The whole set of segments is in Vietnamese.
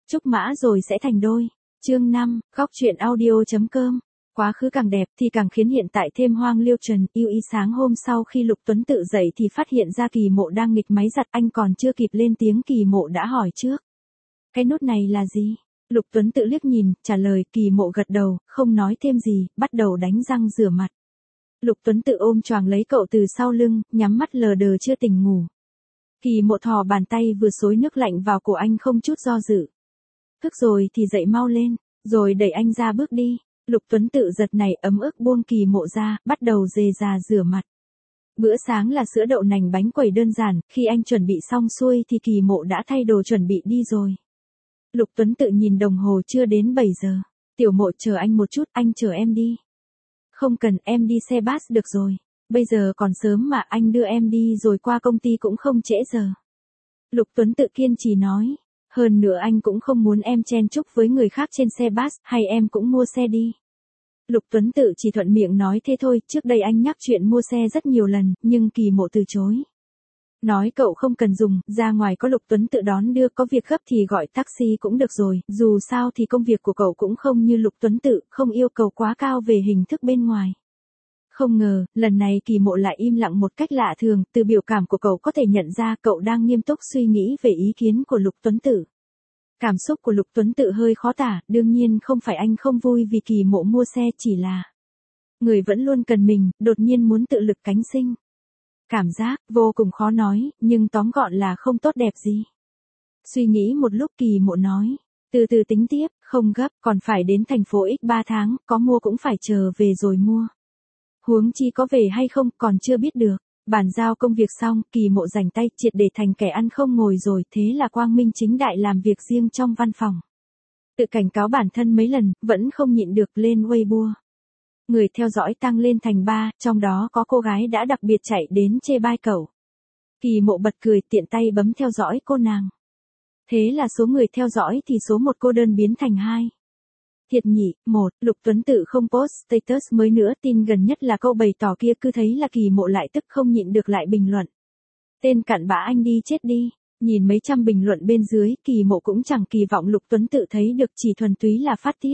Trúc mã rồi sẽ thành đôi. Chương 5, góc truyện audio.com. Quá khứ càng đẹp thì càng khiến hiện tại thêm hoang liêu trần, yêu ý. Sáng hôm sau khi Lục Tuấn Tự dậy thì phát hiện ra Kỳ Mộ đang nghịch máy giặt, anh còn chưa kịp lên tiếng Kỳ Mộ đã hỏi trước. Cái nút này là gì? Lục Tuấn Tự liếc nhìn, trả lời. Kỳ Mộ gật đầu, không nói thêm gì, bắt đầu đánh răng rửa mặt. Lục Tuấn Tự ôm choàng lấy cậu từ sau lưng, nhắm mắt lờ đờ chưa tỉnh ngủ. Kỳ Mộ thò bàn tay vừa xối nước lạnh vào cổ anh không chút do dự. Thức rồi thì dậy mau lên, rồi đẩy anh ra bước đi. Lục Tuấn Tự giật nảy ấm ức buông Kỳ Mộ ra, bắt đầu dề dà rửa mặt. Bữa sáng là sữa đậu nành bánh quẩy đơn giản, khi anh chuẩn bị xong xuôi thì Kỳ Mộ đã thay đồ chuẩn bị đi rồi. Lục Tuấn Tự nhìn đồng hồ chưa đến 7 giờ. Tiểu Mộ chờ anh một chút, anh chờ em đi. Không cần, em đi xe bus được rồi. Bây giờ còn sớm mà, anh đưa em đi rồi qua công ty cũng không trễ giờ. Lục Tuấn Tự kiên trì nói. Hơn nữa anh cũng không muốn em chen chúc với người khác trên xe bus, hay em cũng mua xe đi. Lục Tuấn Tự chỉ thuận miệng nói thế thôi, trước đây anh nhắc chuyện mua xe rất nhiều lần, nhưng Kỳ Mộ từ chối. Nói cậu không cần dùng, ra ngoài có Lục Tuấn Tự đón đưa, có việc gấp thì gọi taxi cũng được rồi, dù sao thì công việc của cậu cũng không như Lục Tuấn Tự, không yêu cầu quá cao về hình thức bên ngoài. Không ngờ, lần này Kỳ Mộ lại im lặng một cách lạ thường, từ biểu cảm của cậu có thể nhận ra cậu đang nghiêm túc suy nghĩ về ý kiến của Lục Tuấn Tự. Cảm xúc của Lục Tuấn Tự hơi khó tả, đương nhiên không phải anh không vui vì Kỳ Mộ mua xe, chỉ là người vẫn luôn cần mình, đột nhiên muốn tự lực cánh sinh. Cảm giác vô cùng khó nói, nhưng tóm gọn là không tốt đẹp gì. Suy nghĩ một lúc Kỳ Mộ nói, từ từ tính tiếp, không gấp, còn phải đến thành phố X 3 tháng, có mua cũng phải chờ về rồi mua. Huống chi có về hay không còn chưa biết được. Bàn giao công việc xong, Kỳ Mộ rảnh tay triệt để thành kẻ ăn không ngồi rồi, thế là quang minh chính đại làm việc riêng trong văn phòng. Tự cảnh cáo bản thân mấy lần, vẫn không nhịn được lên Weibo. Người theo dõi tăng lên thành 3, trong đó có cô gái đã đặc biệt chạy đến chê bai cậu. Kỳ Mộ bật cười tiện tay bấm theo dõi cô nàng. Thế là số người theo dõi thì số một cô đơn biến thành 2. Thiệt nhỉ, 1, Lục Tuấn Tự không post status mới nữa, tin gần nhất là câu bày tỏ kia, cứ thấy là Kỳ Mộ lại tức không nhịn được lại bình luận. Tên cặn bã anh đi chết đi. Nhìn mấy trăm bình luận bên dưới, Kỳ Mộ cũng chẳng kỳ vọng Lục Tuấn Tự thấy được, chỉ thuần túy là phát tiết.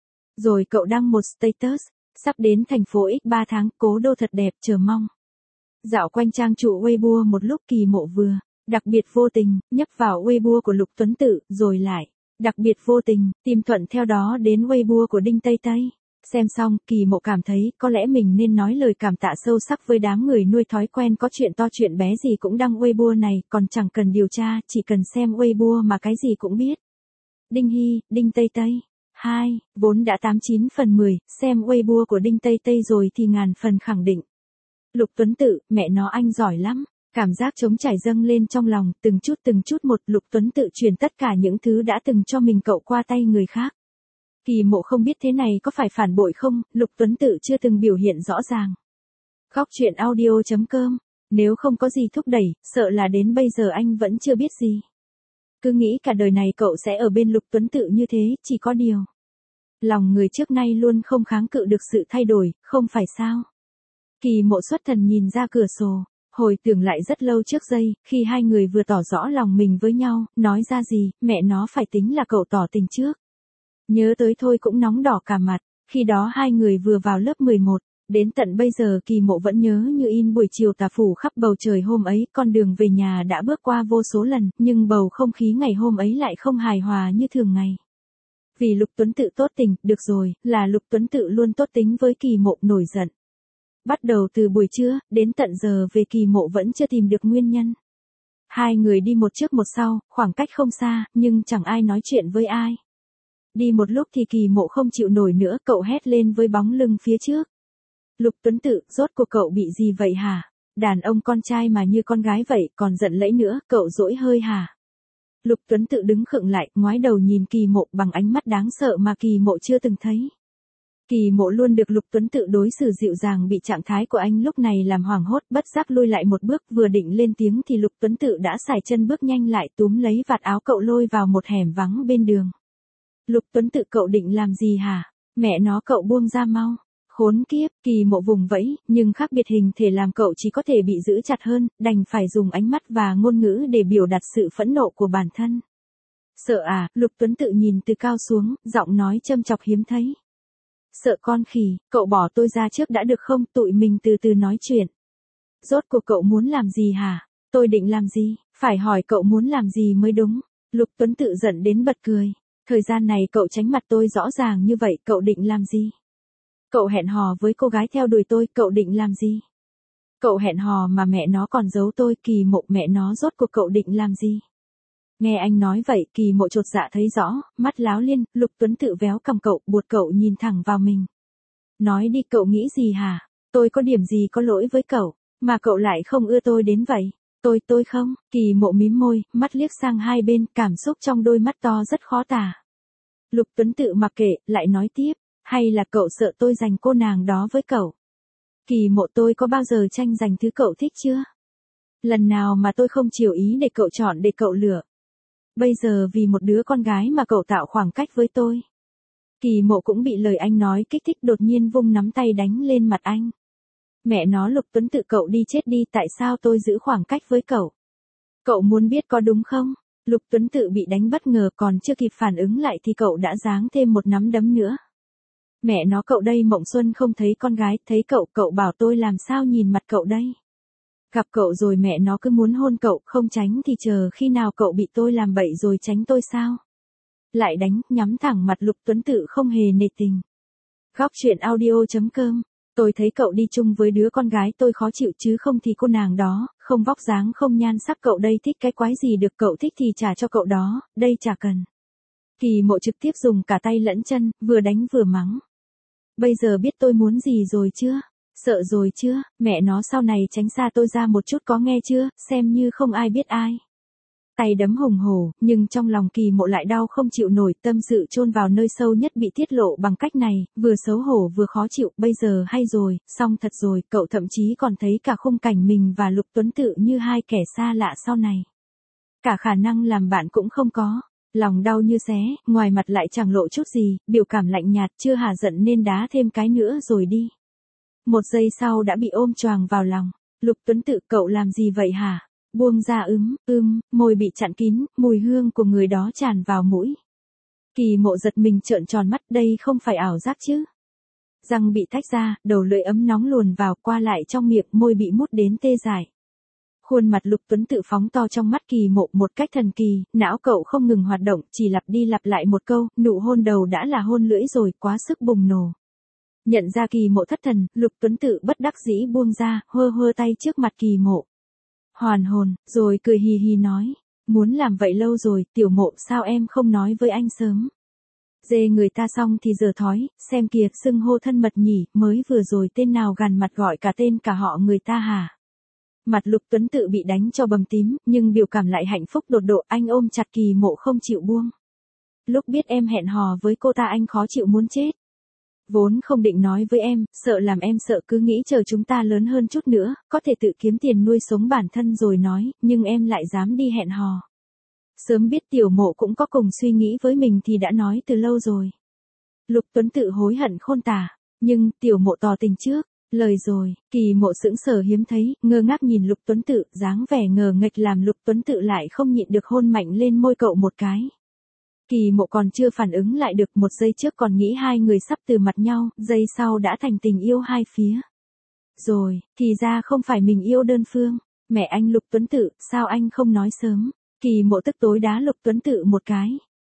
Rồi cậu đăng một status, sắp đến thành phố X 3 tháng, cố đô thật đẹp, chờ mong. Dạo quanh trang chủ Weibo một lúc, Kỳ Mộ vừa, đặc biệt vô tình, nhấp vào Weibo của Lục Tuấn Tự, rồi lại đặc biệt vô tình, tìm thuận theo đó đến Weibo của Đinh Tây Tây. Xem xong, Kỳ Mộ cảm thấy có lẽ mình nên nói lời cảm tạ sâu sắc với đám người nuôi thói quen có chuyện to chuyện bé gì cũng đăng Weibo này, còn chẳng cần điều tra, chỉ cần xem Weibo mà cái gì cũng biết. Đinh Hy, Đinh Tây Tây. 2, vốn đã 89 phần 10, xem Weibo của Đinh Tây Tây rồi thì ngàn phần khẳng định. Lục Tuấn Tự, mẹ nó anh giỏi lắm. Cảm giác trống trải dâng lên trong lòng, từng chút một, Lục Tuấn Tự truyền tất cả những thứ đã từng cho mình cậu qua tay người khác. Kỳ Mộ không biết thế này có phải phản bội không, Lục Tuấn Tự chưa từng biểu hiện rõ ràng. Góc truyện audio.com, nếu không có gì thúc đẩy, sợ là đến bây giờ anh vẫn chưa biết gì. Cứ nghĩ cả đời này cậu sẽ ở bên Lục Tuấn Tự như thế, chỉ có điều. Lòng người trước nay luôn không kháng cự được sự thay đổi, không phải sao? Kỳ Mộ xuất thần nhìn ra cửa sổ. Hồi tưởng lại rất lâu trước giây, khi hai người vừa tỏ rõ lòng mình với nhau, nói ra gì, mẹ nó phải tính là cậu tỏ tình trước. Nhớ tới thôi cũng nóng đỏ cả mặt, khi đó hai người vừa vào lớp 11, đến tận bây giờ Kỳ Mộ vẫn nhớ như in buổi chiều tà phủ khắp bầu trời hôm ấy, con đường về nhà đã bước qua vô số lần, nhưng bầu không khí ngày hôm ấy lại không hài hòa như thường ngày. Vì Lục Tuấn Tự tốt tình, được rồi, là Lục Tuấn Tự luôn tốt tính với Kỳ Mộ, nổi giận. Bắt đầu từ buổi trưa, đến tận giờ về Kỳ Mộ vẫn chưa tìm được nguyên nhân. Hai người đi một trước một sau, khoảng cách không xa, nhưng chẳng ai nói chuyện với ai. Đi một lúc thì Kỳ Mộ không chịu nổi nữa, cậu hét lên với bóng lưng phía trước. Lục Tuấn Tự, rốt cuộc cậu bị gì vậy hả? Đàn ông con trai mà như con gái vậy, còn giận lẫy nữa, cậu dỗi hơi hả? Lục Tuấn Tự đứng khựng lại, ngoái đầu nhìn Kỳ Mộ bằng ánh mắt đáng sợ mà Kỳ Mộ chưa từng thấy. Kỳ Mộ luôn được Lục Tuấn Tự đối xử dịu dàng, bị trạng thái của anh lúc này làm hoảng hốt, bất giác lui lại một bước, vừa định lên tiếng thì Lục Tuấn Tự đã sải chân bước nhanh lại, túm lấy vạt áo cậu lôi vào một hẻm vắng bên đường. Lục Tuấn Tự, cậu định làm gì hả? Mẹ nó, cậu buông ra mau. Khốn kiếp, Kỳ Mộ vùng vẫy, nhưng khác biệt hình thể làm cậu chỉ có thể bị giữ chặt hơn, đành phải dùng ánh mắt và ngôn ngữ để biểu đạt sự phẫn nộ của bản thân. Sợ à, Lục Tuấn Tự nhìn từ cao xuống, giọng nói châm chọc hiếm thấy. Sợ con khỉ, cậu bỏ tôi ra trước đã được không, tụi mình từ từ nói chuyện. Rốt cuộc cậu muốn làm gì hả? Tôi định làm gì? Phải hỏi cậu muốn làm gì mới đúng. Lục Tuấn Tự giận đến bật cười. Thời gian này cậu tránh mặt tôi rõ ràng như vậy, cậu định làm gì? Cậu hẹn hò với cô gái theo đuổi tôi, cậu định làm gì? Cậu hẹn hò mà mẹ nó còn giấu tôi, Kỳ Mộ, mẹ nó rốt cuộc cậu định làm gì? Nghe anh nói vậy, Kỳ Mộ chột dạ thấy rõ, mắt láo liên, Lục Tuấn Tự véo cằm cậu, buộc cậu nhìn thẳng vào mình. Nói đi, cậu nghĩ gì hả? Tôi có điểm gì có lỗi với cậu, mà cậu lại không ưa tôi đến vậy? Tôi không, Kỳ Mộ mím môi, mắt liếc sang hai bên, cảm xúc trong đôi mắt to rất khó tả. Lục Tuấn Tự mặc kệ, lại nói tiếp, hay là cậu sợ tôi giành cô nàng đó với cậu? Kỳ Mộ, tôi có bao giờ tranh giành thứ cậu thích chưa? Lần nào mà tôi không chiều ý để cậu chọn, để cậu lựa. Bây giờ vì một đứa con gái mà cậu tạo khoảng cách với tôi. Kỳ Mộ cũng bị lời anh nói kích thích, đột nhiên vung nắm tay đánh lên mặt anh. Mẹ nó, Lục Tuấn Tự, cậu đi chết đi, tại sao tôi giữ khoảng cách với cậu? Cậu muốn biết có đúng không? Lục Tuấn Tự bị đánh bất ngờ, còn chưa kịp phản ứng lại thì cậu đã giáng thêm một nắm đấm nữa. Mẹ nó, cậu đây Mộng Xuân không thấy con gái, thấy cậu bảo tôi làm sao nhìn mặt cậu đây? Gặp cậu rồi mẹ nó cứ muốn hôn cậu, không tránh thì chờ khi nào cậu bị tôi làm bậy rồi tránh tôi sao? Lại đánh, nhắm thẳng mặt Lục Tuấn Tự không hề nể tình. Góc truyện audio.com. Tôi thấy cậu đi chung với đứa con gái tôi khó chịu, chứ không thì cô nàng đó, không vóc dáng không nhan sắc, cậu đây thích cái quái gì được, cậu thích thì trả cho cậu đó, đây chả cần. Kỳ Mộ trực tiếp dùng cả tay lẫn chân, vừa đánh vừa mắng. Bây giờ biết tôi muốn gì rồi chưa? Sợ rồi chưa? Mẹ nó, sau này tránh xa tôi ra một chút, có nghe chưa, xem như không ai biết ai. Tay đấm hùng hổ, nhưng trong lòng Kỳ Mộ lại đau không chịu nổi, tâm sự chôn vào nơi sâu nhất bị tiết lộ bằng cách này, vừa xấu hổ vừa khó chịu, bây giờ hay rồi, xong thật rồi, cậu thậm chí còn thấy cả khung cảnh mình và Lục Tuấn Tự như hai kẻ xa lạ sau này. Cả khả năng làm bạn cũng không có. Lòng đau như xé, ngoài mặt lại chẳng lộ chút gì, biểu cảm lạnh nhạt, chưa hả giận nên đá thêm cái nữa rồi đi. Một giây sau đã bị ôm choàng vào lòng. Lục Tuấn Tự, cậu làm gì vậy hả? Buông ra, môi bị chặn kín, mùi hương của người đó tràn vào mũi. Kỳ Mộ giật mình trợn tròn mắt, đây không phải ảo giác chứ? Răng bị tách ra, đầu lưỡi ấm nóng luồn vào, qua lại trong miệng, môi bị mút đến tê dại. Khuôn mặt Lục Tuấn Tự phóng to trong mắt Kỳ Mộ một cách thần kỳ, não cậu không ngừng hoạt động, chỉ lặp đi lặp lại một câu, nụ hôn đầu đã là hôn lưỡi rồi, quá sức bùng nổ. Nhận ra Kỳ Mộ thất thần, Lục Tuấn Tự bất đắc dĩ buông ra, hơ tay trước mặt Kỳ Mộ. Hoàn hồn, rồi cười hì hì nói, muốn làm vậy lâu rồi, Tiểu Mộ, sao em không nói với anh sớm? Dê người ta xong thì giờ thói, xem kìa, xưng hô thân mật nhỉ, mới vừa rồi tên nào gằn mặt gọi cả tên cả họ người ta hả? Mặt Lục Tuấn Tự bị đánh cho bầm tím, nhưng biểu cảm lại hạnh phúc đột độ, anh ôm chặt Kỳ Mộ không chịu buông. Lúc biết em hẹn hò với cô ta anh khó chịu muốn chết. Vốn không định nói với em, sợ làm em sợ, cứ nghĩ chờ chúng ta lớn hơn chút nữa, có thể tự kiếm tiền nuôi sống bản thân rồi nói, nhưng em lại dám đi hẹn hò. Sớm biết Tiểu Mộ cũng có cùng suy nghĩ với mình thì đã nói từ lâu rồi. Lục Tuấn Tự hối hận khôn tả, nhưng Tiểu Mộ tỏ tình trước. Lời rồi, Kỳ Mộ sững sờ hiếm thấy, ngơ ngác nhìn Lục Tuấn Tự, dáng vẻ ngờ nghệch làm Lục Tuấn Tự lại không nhịn được hôn mạnh lên môi cậu một cái. Kỳ Mộ còn chưa phản ứng lại được, một giây trước còn nghĩ hai người sắp từ mặt nhau, giây sau đã thành tình yêu hai phía. Rồi, thì ra không phải mình yêu đơn phương. Mẹ anh Lục Tuấn Tự, sao anh không nói sớm? Kỳ Mộ tức tối đá Lục Tuấn Tự một cái.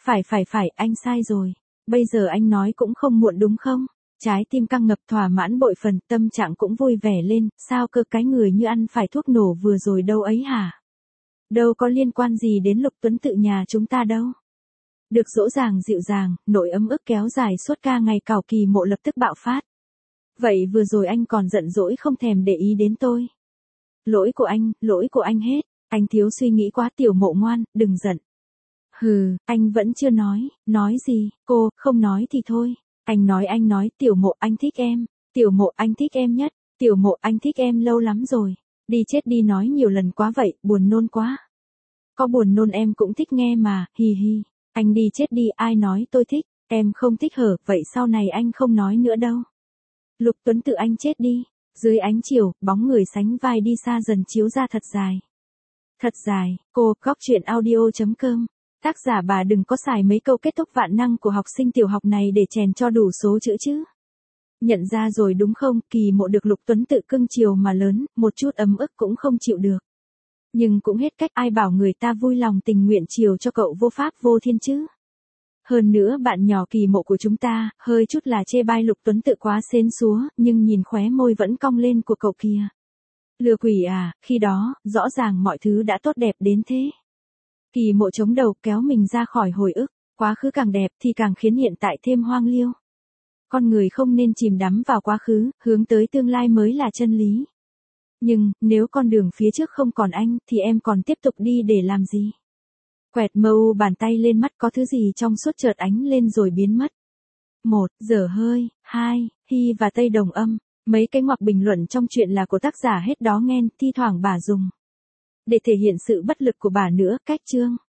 Phải, anh sai rồi. Bây giờ anh nói cũng không muộn đúng không? Trái tim căng ngập thỏa mãn bội phần, tâm trạng cũng vui vẻ lên, sao cơ, cái người như ăn phải thuốc nổ vừa rồi đâu ấy hả? Đâu có liên quan gì đến Lục Tuấn Tự nhà chúng ta đâu. Được dỗ dàng dịu dàng, nỗi ấm ức kéo dài suốt ca ngày cào, Kỳ Mộ lập tức bạo phát. Vậy vừa rồi anh còn giận dỗi không thèm để ý đến tôi. Lỗi của anh hết, anh thiếu suy nghĩ quá, Tiểu Mộ ngoan, đừng giận. Hừ, anh vẫn chưa nói gì, cô, không nói thì thôi. Anh nói, Tiểu Mộ anh thích em, Tiểu Mộ anh thích em nhất, Tiểu Mộ anh thích em lâu lắm rồi. Đi chết đi, nói nhiều lần quá vậy, buồn nôn quá. Có buồn nôn em cũng thích nghe mà, hi hi. Anh đi chết đi, ai nói tôi thích, em không thích hở, vậy sau này anh không nói nữa đâu. Lục Tuấn Tự, anh chết đi. Dưới ánh chiều, bóng người sánh vai đi xa dần chiếu ra thật dài. Thật dài, cô, góc truyện audio.com. Tác giả bà đừng có xài mấy câu kết thúc vạn năng của học sinh tiểu học này để chèn cho đủ số chữ chứ. Nhận ra rồi đúng không, Kỳ Mộ được Lục Tuấn tự cưng chiều mà lớn, một chút ấm ức cũng không chịu được. Nhưng cũng hết cách, ai bảo người ta vui lòng tình nguyện chiều cho cậu vô pháp vô thiên chứ. Hơn nữa bạn nhỏ Kỳ Mộ của chúng ta, hơi chút là chê bai Lục Tuấn tự quá sến súa, nhưng nhìn khóe môi vẫn cong lên của cậu kìa. Lừa quỷ à, khi đó, rõ ràng mọi thứ đã tốt đẹp đến thế. Kỳ Mộ chống đầu kéo mình ra khỏi hồi ức, quá khứ càng đẹp thì càng khiến hiện tại thêm hoang liêu. Con người không nên chìm đắm vào quá khứ, hướng tới tương lai mới là chân lý. Nhưng, nếu con đường phía trước không còn anh, thì em còn tiếp tục đi để làm gì? Quẹt mâu bàn tay lên mắt, có thứ gì trong suốt chợt ánh lên rồi biến mất. 1. Dở hơi. 2. Hy và Tây đồng âm. Mấy cái ngoặc bình luận trong chuyện là của tác giả hết đó nghen, thi thoảng bà dùng để thể hiện sự bất lực của bà nữa, cách chương.